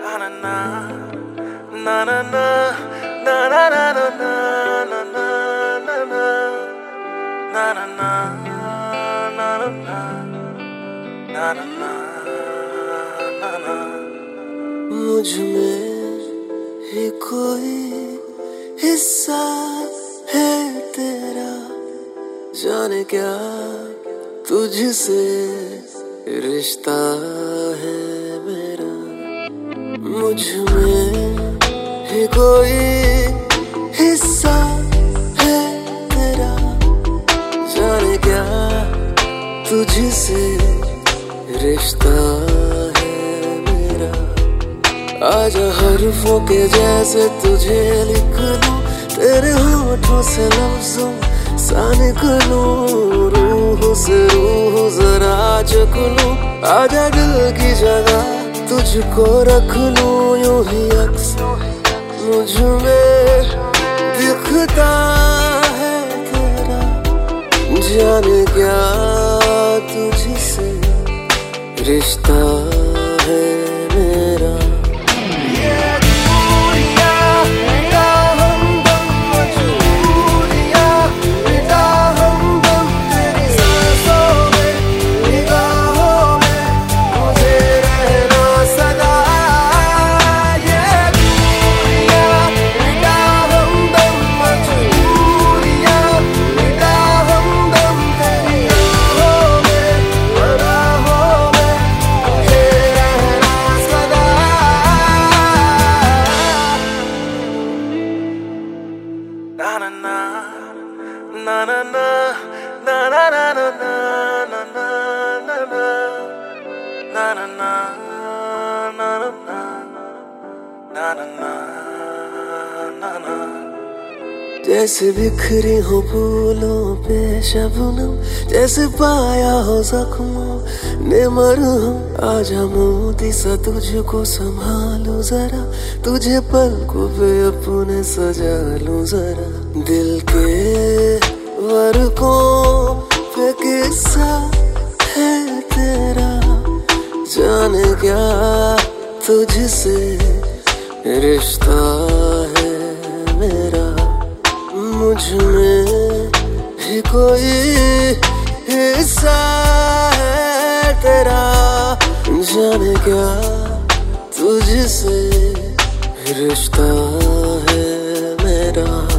मुझ में ही कोई हिस्सा है तेरा, जाने क्या तुझसे रिश्ता है मेरा। मुझ में ही कोई हिस्सा है तेरा, जाने क्या तुझसे रिश्ता है मेरा। आजा हरफों के जैसे तुझे लिख लूं, तेरे होठों से लफ्जों सा निकलूं, रूह से रूह जरा चख लूं। आजा दिल की जगह तुझको रख लूं, यूं ही अक्स मुझ में दिखता है तेरा, जाने क्या तुझसे रिश्ता है मेरा। जैसे बिखरी हो फूलों पे शबनम, जैसे पाया हो जख्मों ने मरहम। आजा मोती सा तुझको संभालूं जरा, तुझे पलकों पे अपने सजा लूं जरा। दिल के वर्कों पे किस्सा है तेरा, जाने क्या तुझसे रिश्ता है मेरा। मुझ में भी कोई हिस्सा है तेरा, जाने क्या तुझसे रिश्ता है मेरा।